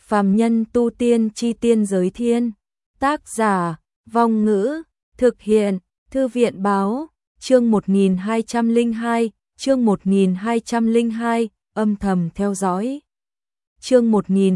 Phàm nhân tu tiên chi tiên giới thiên. Tác giả, Vong Ngữ, thực hiện, Thư viện báo, chương 1202, chương 1202, âm thầm theo dõi. Chương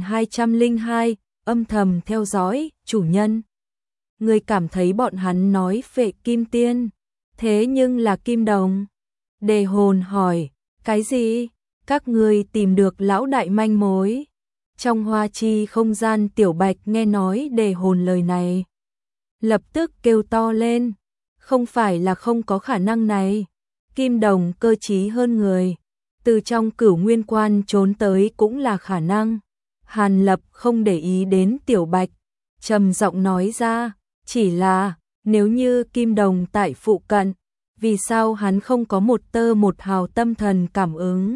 1202, âm thầm theo dõi, chủ nhân. Người cảm thấy bọn hắn nói phệ kim tiên, thế nhưng là kim đồng. Đề Hồn hỏi, cái gì? Các ngươi tìm được lão đại manh mối? Trong hoa chi không gian Tiểu Bạch nghe nói Đề Hồn lời này, lập tức kêu to lên, không phải là không có khả năng này. Kim đồng cơ trí hơn người, từ trong Cửu Nguyên Quan trốn tới cũng là khả năng. Hàn Lập không để ý đến Tiểu Bạch, trầm giọng nói ra, chỉ là nếu như Kim đồng tại phụ cận, vì sao hắn không có một tơ một hào tâm thần cảm ứng?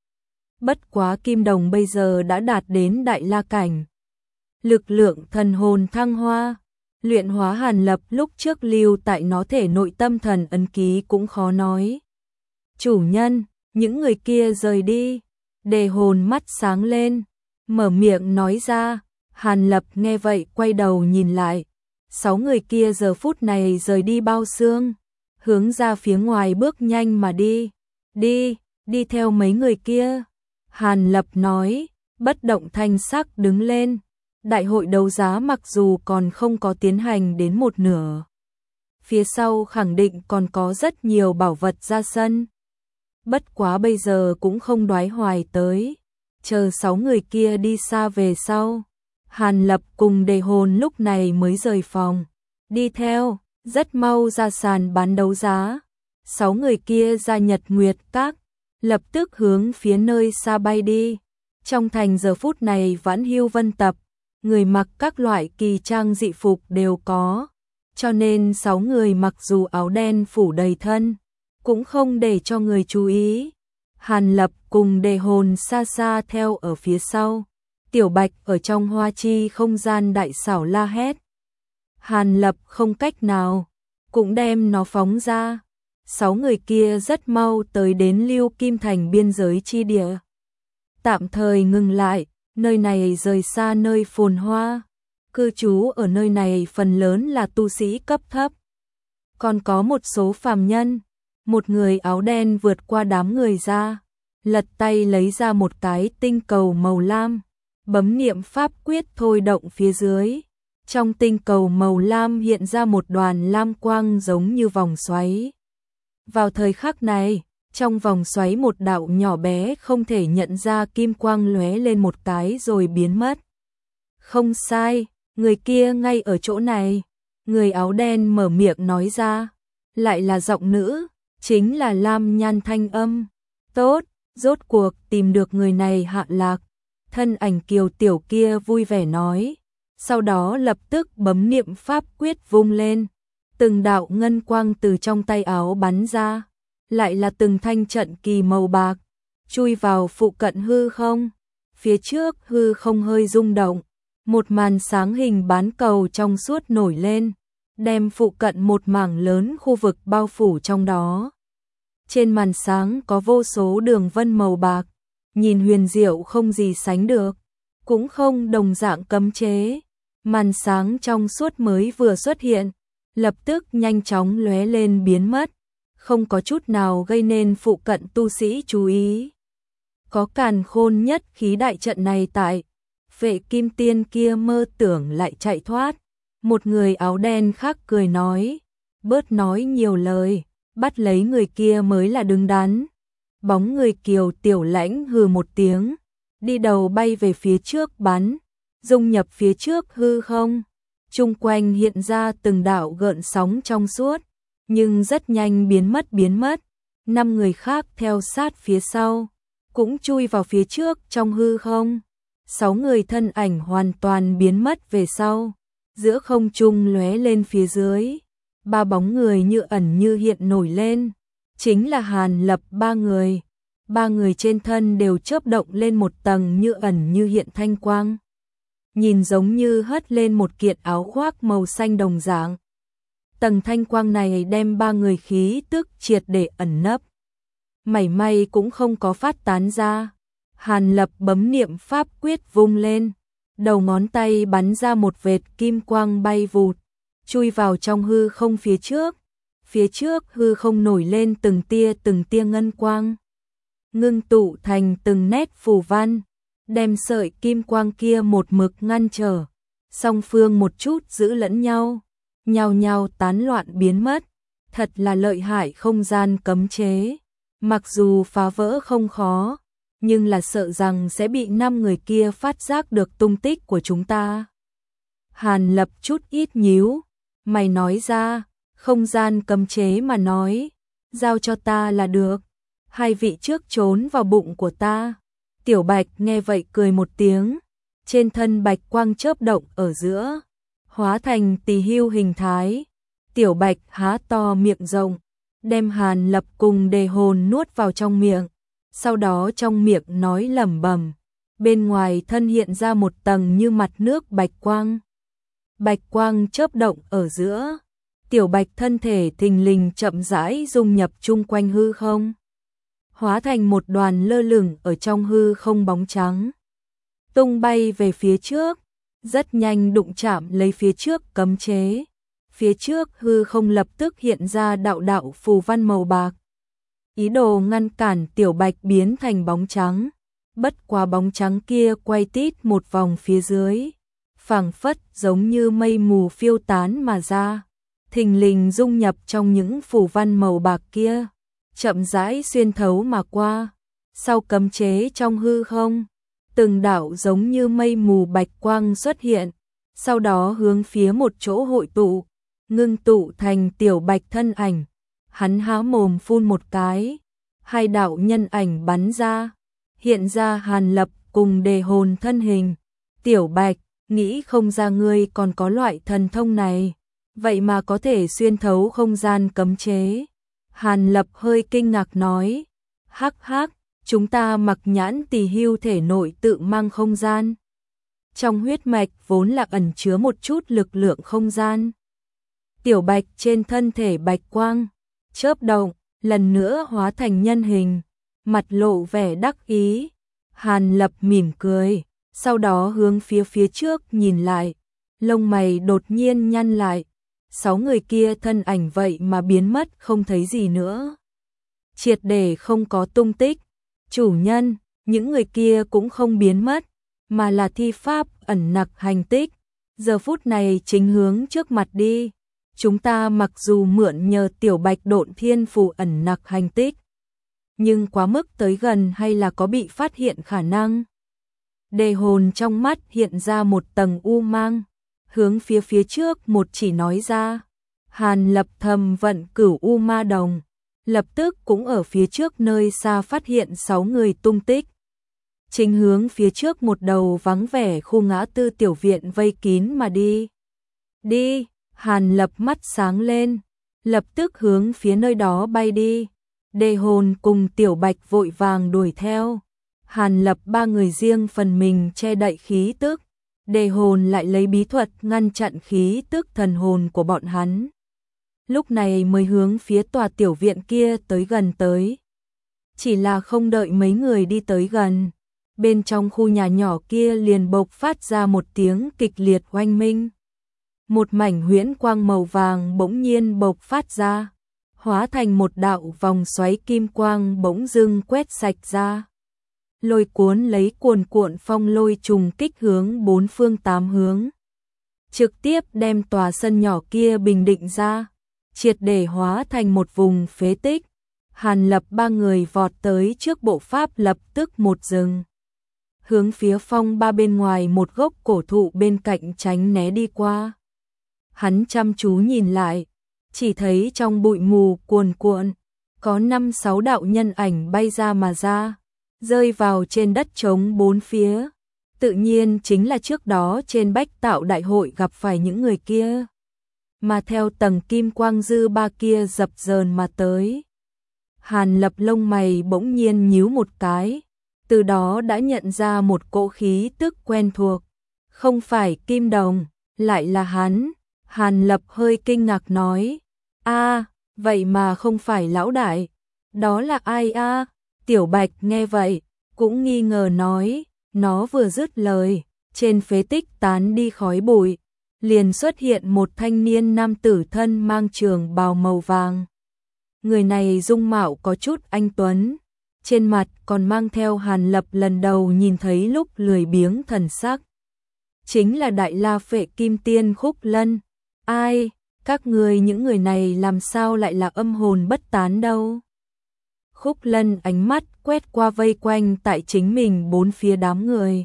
Bất quá Kim đồng bây giờ đã đạt đến đại la cảnh, lực lượng thần hồn thăng hoa, luyện hóa Hàn Lập lúc trước lưu tại nó thể nội tâm thần ấn ký cũng khó nói. Chủ nhân, những người kia rời đi. Đề Hồn mắt sáng lên, mở miệng nói ra. Hàn Lập nghe vậy quay đầu nhìn lại, 6 người kia giờ phút này rời đi bao xương, hướng ra phía ngoài bước nhanh mà đi. Đi theo mấy người kia. Hàn Lập nói, bất động thanh sắc đứng lên. Đại hội đấu giá mặc dù còn không có tiến hành đến một nửa, phía sau khẳng định còn có rất nhiều bảo vật ra sân. Bất quá bây giờ cũng không đoái hoài tới, chờ 6 người kia đi xa về sau. Hàn Lập cùng Đề Hồn lúc này mới rời phòng, đi theo, rất mau ra sàn bán đấu giá. 6 người kia ra Nhật Nguyệt Các, lập tức hướng phía nơi xa bay đi. Trong thành giờ phút này vãn hưu vân tập, người mặc các loại kỳ trang dị phục đều có, cho nên 6 người mặc dù áo đen phủ đầy thân, cũng không để cho người chú ý. Hàn Lập cùng Đề Hồn xa xa theo ở phía sau. Tiểu Bạch ở trong hoa chi không gian đại xảo la hét. Hàn Lập không cách nào, cũng đem nó phóng ra. 6 người kia rất mau tới đến Lưu Kim Thành biên giới chi địa. Tạm thời ngừng lại, nơi này rời xa nơi phồn hoa. Cư trú ở nơi này phần lớn là tu sĩ cấp thấp, còn có một số phàm nhân. Một người áo đen vượt qua đám người ra, lật tay lấy ra một cái tinh cầu màu lam, bấm niệm pháp quyết thôi động phía dưới. Trong tinh cầu màu lam hiện ra một đoàn lam quang giống như vòng xoáy. Vào thời khắc này, trong vòng xoáy một đạo nhỏ bé không thể nhận ra kim quang lóe lên một cái rồi biến mất. Không sai, người kia ngay ở chỗ này. Người áo đen mở miệng nói ra, lại là giọng nữ, chính là Lam Nhan thanh âm. Tốt, rốt cuộc tìm được người này hạ lạc. Thân ảnh kiều tiểu kia vui vẻ nói, sau đó lập tức bấm niệm pháp quyết vung lên. Từng đạo ngân quang từ trong tay áo bắn ra, lại là từng thanh trận kỳ màu bạc, chui vào phụ cận hư không. Phía trước hư không hơi rung động, một màn sáng hình bán cầu trong suốt nổi lên, đem phụ cận một mảng lớn khu vực bao phủ trong đó. Trên màn sáng có vô số đường vân màu bạc, nhìn huyền diệu không gì sánh được, cũng không đồng dạng cấm chế. Màn sáng trong suốt mới vừa xuất hiện, lập tức nhanh chóng lóe lên biến mất, không có chút nào gây nên phụ cận tu sĩ chú ý. Có càn khôn nhất khí đại trận này tại, Phệ kim tiên kia mơ tưởng lại chạy thoát. Một người áo đen khác cười nói, bớt nói nhiều lời, bắt lấy người kia mới là đứng đắn. Bóng người kiều tiểu lãnh hừ một tiếng, đi đầu bay về phía trước bắn, dung nhập phía trước hư không. Chung quanh hiện ra từng đạo gợn sóng trong suốt, nhưng rất nhanh biến mất. 5 người khác theo sát phía sau, cũng chui vào phía trước trong hư không. 6 người thân ảnh hoàn toàn biến mất về sau, giữa không trung lóe lên phía dưới. 3 bóng người như ẩn như hiện nổi lên, chính là Hàn Lập 3 người. 3 người trên thân đều chớp động lên một tầng như ẩn như hiện thanh quang, nhìn giống như hất lên một kiện áo khoác màu xanh đồng dạng. Tầng thanh quang này đem 3 người khí tức triệt để ẩn nấp, mảy may cũng không có phát tán ra. Hàn Lập bấm niệm pháp quyết vung lên, đầu ngón tay bắn ra một vệt kim quang bay vụt, chui vào trong hư không phía trước hư không nổi lên từng tia ngân quang, ngưng tụ thành từng nét phù văn, đem sợi kim quang kia một mực ngăn trở, song phương một chút giữ lẫn nhau, nhao nhao tán loạn biến mất, thật là lợi hại không gian cấm chế, mặc dù phá vỡ không khó, nhưng là sợ rằng sẽ bị 5 người kia phát giác được tung tích của chúng ta. Hàn Lập chút ít nhíu, mày nói ra, không gian cấm chế mà nói, giao cho ta là được, hai vị trước trốn vào bụng của ta. Tiểu Bạch nghe vậy cười một tiếng, trên thân bạch quang chớp động ở giữa, hóa thành tỳ hưu hình thái. Tiểu Bạch há to miệng rộng, đem Hàn Lập cùng Đề Hồn nuốt vào trong miệng, sau đó trong miệng nói lẩm bẩm, bên ngoài thân hiện ra một tầng như mặt nước bạch quang. Bạch quang chớp động ở giữa, Tiểu Bạch thân thể thình lình chậm rãi dung nhập chung quanh hư không, hóa thành một đoàn lơ lửng ở trong hư không bóng trắng, tung bay về phía trước, rất nhanh đụng chạm lấy phía trước cấm chế. Phía trước hư không lập tức hiện ra đạo đạo phù văn màu bạc, ý đồ ngăn cản Tiểu Bạch biến thành bóng trắng. Bất quá bóng trắng kia quay tít một vòng phía dưới, phảng phất giống như mây mù phiêu tán mà ra, thình lình dung nhập trong những phù văn màu bạc kia, chậm rãi xuyên thấu mà qua. Sau cấm chế trong hư không, từng đạo giống như mây mù bạch quang xuất hiện, sau đó hướng phía một chỗ hội tụ, ngưng tụ thành Tiểu Bạch thân ảnh. Hắn há mồm phun một cái, hai đạo nhân ảnh bắn ra, hiện ra Hàn Lập cùng Đề Hồn thân hình. Tiểu Bạch, nghĩ không ra ngươi còn có loại thần thông này, vậy mà có thể xuyên thấu không gian cấm chế. Hàn Lập hơi kinh ngạc nói, hắc hắc, chúng ta mặc nhãn tỳ hưu thể nội tự mang không gian. Trong huyết mạch vốn là ẩn chứa một chút lực lượng không gian. Tiểu Bạch trên thân thể bạch quang, chớp động, lần nữa hóa thành nhân hình, mặt lộ vẻ đắc ý. Hàn Lập mỉm cười, sau đó hướng phía trước nhìn lại, lông mày đột nhiên nhăn lại. 6 người kia thân ảnh vậy mà biến mất không thấy gì nữa, triệt để không có tung tích. Chủ nhân, những người kia cũng không biến mất, mà là thi pháp ẩn nặc hành tích, giờ phút này chính hướng trước mặt đi. Chúng ta mặc dù mượn nhờ Tiểu Bạch độn thiên phù ẩn nặc hành tích, nhưng quá mức tới gần hay là có bị phát hiện khả năng. Đề Hồn trong mắt hiện ra một tầng u mang, hướng phía trước một chỉ nói ra. Hàn Lập thầm vận cửu u ma đồng, lập tức cũng ở phía trước nơi xa phát hiện 6 người tung tích. Chính hướng phía trước một đầu vắng vẻ khu ngã tư tiểu viện vây kín mà đi. Đi! Hàn Lập mắt sáng lên, lập tức hướng phía nơi đó bay đi. Đề Hồn cùng Tiểu Bạch vội vàng đuổi theo. Hàn Lập 3 người riêng phần mình che đậy khí tức, Đề Hồn lại lấy bí thuật ngăn chặn khí tức thần hồn của bọn hắn. Lúc này mới hướng phía tòa tiểu viện kia tới gần tới. Chỉ là không đợi mấy người đi tới gần, bên trong khu nhà nhỏ kia liền bộc phát ra một tiếng kịch liệt oanh minh. Một mảnh huyễn quang màu vàng bỗng nhiên bộc phát ra, hóa thành một đạo vòng xoáy kim quang bỗng dưng quét sạch ra. Lôi cuốn lấy cuồn cuộn phong lôi trùng kích hướng 4 phương 8 hướng, trực tiếp đem tòa sân nhỏ kia bình định ra, triệt để hóa thành một vùng phế tích. Hàn Lập 3 người vọt tới trước bộ pháp lập tức một dừng, hướng phía phong ba bên ngoài một gốc cổ thụ bên cạnh tránh né đi qua. Hắn chăm chú nhìn lại, chỉ thấy trong bụi mù cuồn cuộn, có 5-6 đạo nhân ảnh bay ra mà ra, rơi vào trên đất trống 4 phía. Tự nhiên chính là trước đó trên Bách Tạo đại hội gặp phải những người kia, mà theo tầng kim quang dư ba kia dập dờn mà tới. Hàn Lập lông mày bỗng nhiên nhíu một cái, từ đó đã nhận ra một cỗ khí tức quen thuộc, không phải Kim Đồng, lại là hắn. Hàn Lập hơi kinh ngạc nói, vậy mà không phải lão đại, đó là ai a? Tiểu Bạch nghe vậy, cũng nghi ngờ nói, nó vừa dứt lời, trên phế tích tán đi khói bụi, liền xuất hiện một thanh niên nam tử thân mang trường bào màu vàng. Người này dung mạo có chút anh tuấn, trên mặt còn mang theo Hàn Lập lần đầu nhìn thấy lúc lười biếng thần sắc. Chính là Đại La Phệ Kim Tiên Khúc Lân. Ai, các người những người này làm sao lại là âm hồn bất tán đâu? Khúc Lân ánh mắt quét qua vây quanh tại chính mình bốn phía đám người.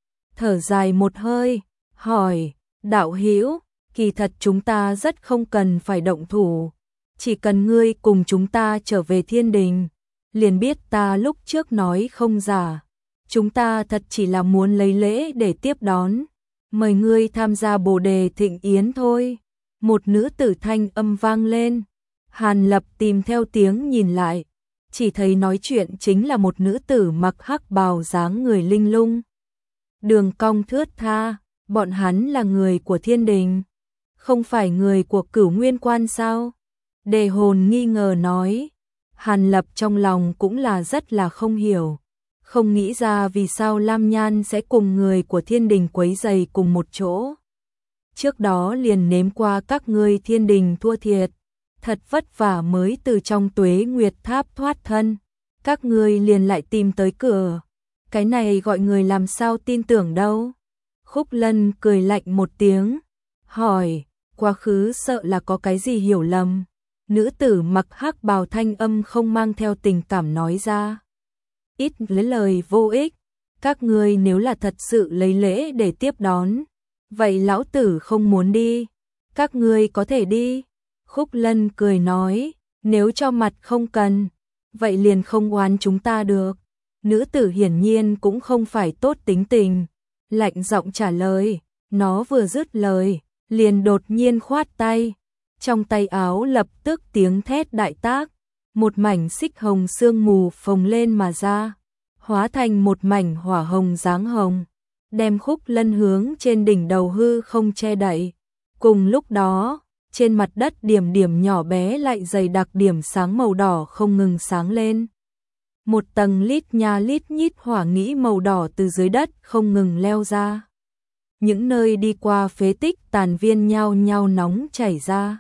Thở dài một hơi, hỏi, đạo hữu, kỳ thật chúng ta rất không cần phải động thủ. Chỉ cần ngươi cùng chúng ta trở về thiên đình, liền biết ta lúc trước nói không giả. Chúng ta thật chỉ là muốn lấy lễ để tiếp đón. Mời ngươi tham gia Bồ Đề Thịnh Yến thôi. Một nữ tử thanh âm vang lên. Hàn Lập tìm theo tiếng nhìn lại, chỉ thấy nói chuyện chính là một nữ tử mặc hắc bào dáng người linh lung. Đường cong thướt tha, bọn hắn là người của thiên đình, không phải người của Cửu Nguyên Quan sao? Đề Hồn nghi ngờ nói. Hàn Lập trong lòng cũng là rất là không hiểu, không nghĩ ra vì sao Lam Nhan sẽ cùng người của thiên đình quấy rầy cùng một chỗ. Trước đó liền nếm qua các ngươi thiên đình thua thiệt, thật vất vả mới từ trong Tuế Nguyệt Tháp thoát thân, các ngươi liền lại tìm tới cửa. Cái này gọi người làm sao tin tưởng đâu? Khúc Lân cười lạnh một tiếng, hỏi, quá khứ sợ là có cái gì hiểu lầm. Nữ tử mặc hắc bào thanh âm không mang theo tình cảm nói ra. Ít lấy lời vô ích, các ngươi nếu là thật sự lấy lễ để tiếp đón, vậy lão tử không muốn đi, các ngươi có thể đi. Khúc Lân cười nói, nếu cho mặt không cần, vậy liền không oán chúng ta được. Nữ tử hiển nhiên cũng không phải tốt tính tình, lạnh giọng trả lời. Nó vừa dứt lời, liền đột nhiên khoát tay, trong tay áo lập tức tiếng thét đại tác, một mảnh xích hồng sương mù phồng lên mà ra, hóa thành một mảnh hỏa hồng dáng hồng, đem Khúc Lân hướng trên đỉnh đầu hư không che đậy. Cùng lúc đó, trên mặt đất điểm điểm nhỏ bé lại dày đặc điểm sáng màu đỏ không ngừng sáng lên. Một tầng lít nha lít nhít hỏa nghĩ màu đỏ từ dưới đất không ngừng leo ra. Những nơi đi qua phế tích tàn viên nhao nhao nóng chảy ra,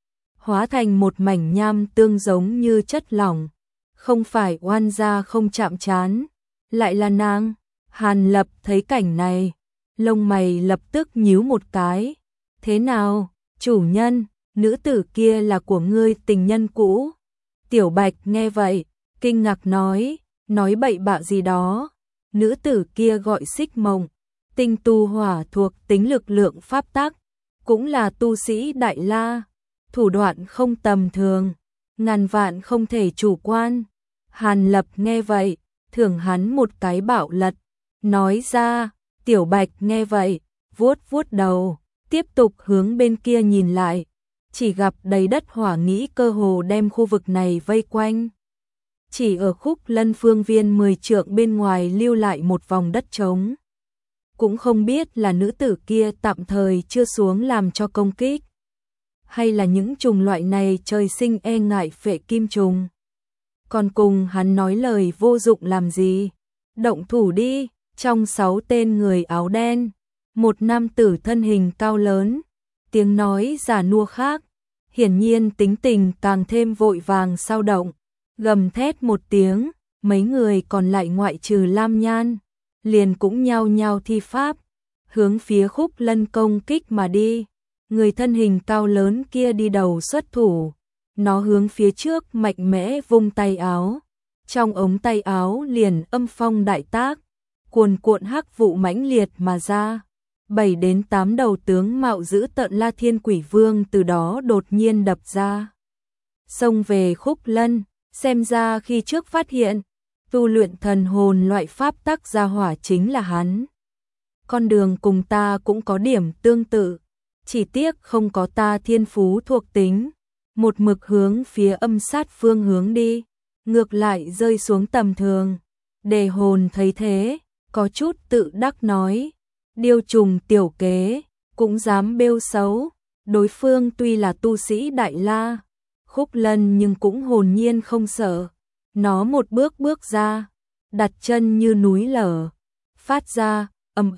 hóa thành một mảnh nham tương giống như chất lỏng. Không phải oan gia không chạm trán, lại là nàng. Hàn Lập thấy cảnh này, lông mày lập tức nhíu một cái. Thế nào, chủ nhân, nữ tử kia là của ngươi tình nhân cũ? Tiểu Bạch nghe vậy, kinh ngạc nói bậy bạ gì đó. Nữ tử kia gọi Xích Mộng, tinh tu hỏa thuộc tính lực lượng pháp tắc, cũng là tu sĩ Đại La, thủ đoạn không tầm thường, ngàn vạn không thể chủ quan. Hàn Lập nghe vậy, thưởng hắn một cái bạo lật, nói ra. Tiểu Bạch nghe vậy, vuốt vuốt đầu, tiếp tục hướng bên kia nhìn lại, chỉ gặp đầy đất hỏa nghĩ cơ hồ đem khu vực này vây quanh. Chỉ ở Khúc Lân phương viên 10 trượng bên ngoài lưu lại một vòng đất trống. Cũng không biết là nữ tử kia tạm thời chưa xuống làm cho công kích, hay là những trùng loại này trời sinh e ngại phệ kim trùng. Còn cùng hắn nói lời vô dụng làm gì? Động thủ đi. Trong 6 tên người áo đen, một nam tử thân hình cao lớn, tiếng nói già nua khác, hiển nhiên tính tình càng thêm vội vàng sao động, gầm thét một tiếng. Mấy người còn lại ngoại trừ Lam Nhan, liền cũng nhao nhao thi pháp, hướng phía Khúc Lân công kích mà đi. Người thân hình cao lớn kia đi đầu xuất thủ, nó hướng phía trước mạnh mẽ vung tay áo, trong ống tay áo liền âm phong đại tác, cuồn cuộn hắc vụ mãnh liệt mà ra. 7 đến 8 đầu tướng mạo dữ tợn La Thiên Quỷ Vương từ đó đột nhiên đập ra, xông về Khúc Lân. Xem ra khi trước phát hiện tu luyện thần hồn loại pháp tắc gia hỏa chính là hắn. Con đường cùng ta cũng có điểm tương tự, chỉ tiếc không có ta thiên phú thuộc tính, một mực hướng phía âm sát phương hướng đi, ngược lại rơi xuống tầm thường. Đề Hồn thấy thế, có chút tự đắc nói, điêu trùng tiểu kế, cũng dám bêu xấu. Đối phương tuy là tu sĩ Đại La, Khúc Lân nhưng cũng hồn nhiên không sợ. Nó một bước bước ra, đặt chân như núi lở, phát ra ầm ầm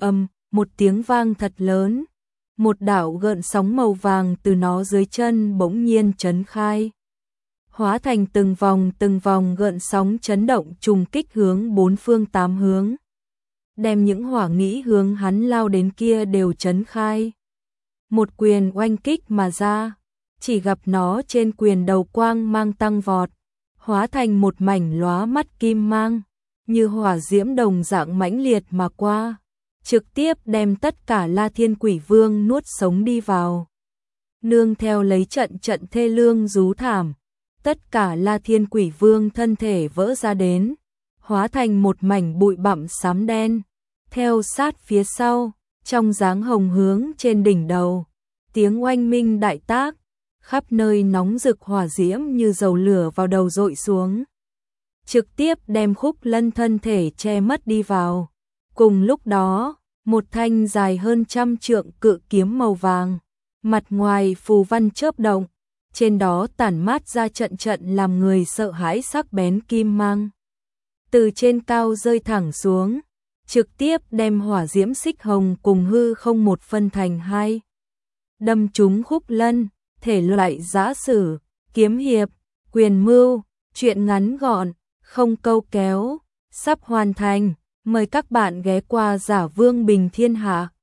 một tiếng vang thật lớn, một đạo gợn sóng màu vàng từ nó dưới chân bỗng nhiên chấn khai. Hóa thành từng vòng gợn sóng chấn động trùng kích hướng bốn phương tám hướng. Đem những hỏa nghĩ hướng hắn lao đến kia đều chấn khai. Một quyền oanh kích mà ra, chỉ gặp nó trên quyền đầu quang mang tăng vọt, hóa thành một mảnh lóa mắt kim mang, như hỏa diễm đồng dạng mãnh liệt mà qua, trực tiếp đem tất cả La Thiên Quỷ Vương nuốt sống đi vào. Nương theo lấy trận trận thê lương rú thảm, tất cả La Thiên Quỷ Vương thân thể vỡ ra đến, hóa thành một mảnh bụi bặm xám đen, theo sát phía sau, trong dáng hồng hướng trên đỉnh đầu, tiếng oanh minh đại tác, khắp nơi nóng rực hỏa diễm như dầu lửa vào đầu dội xuống, trực tiếp đem Khúc Lân thân thể che mất đi vào. Cùng lúc đó, một thanh dài hơn 100 trượng cự kiếm màu vàng, mặt ngoài phù văn chớp động, trên đó tản mát ra trận trận làm người sợ hãi sắc bén kim mang. Từ trên cao rơi thẳng xuống, trực tiếp đem hỏa diễm xích hồng cùng hư không một phân thành hai. Đâm trúng Khúc Lân, thể loại giã sử, kiếm hiệp, quyền mưu, truyện ngắn gọn, không câu kéo, sắp hoàn thành. Mời các bạn ghé qua Giả Vương Bình Thiên Hạ.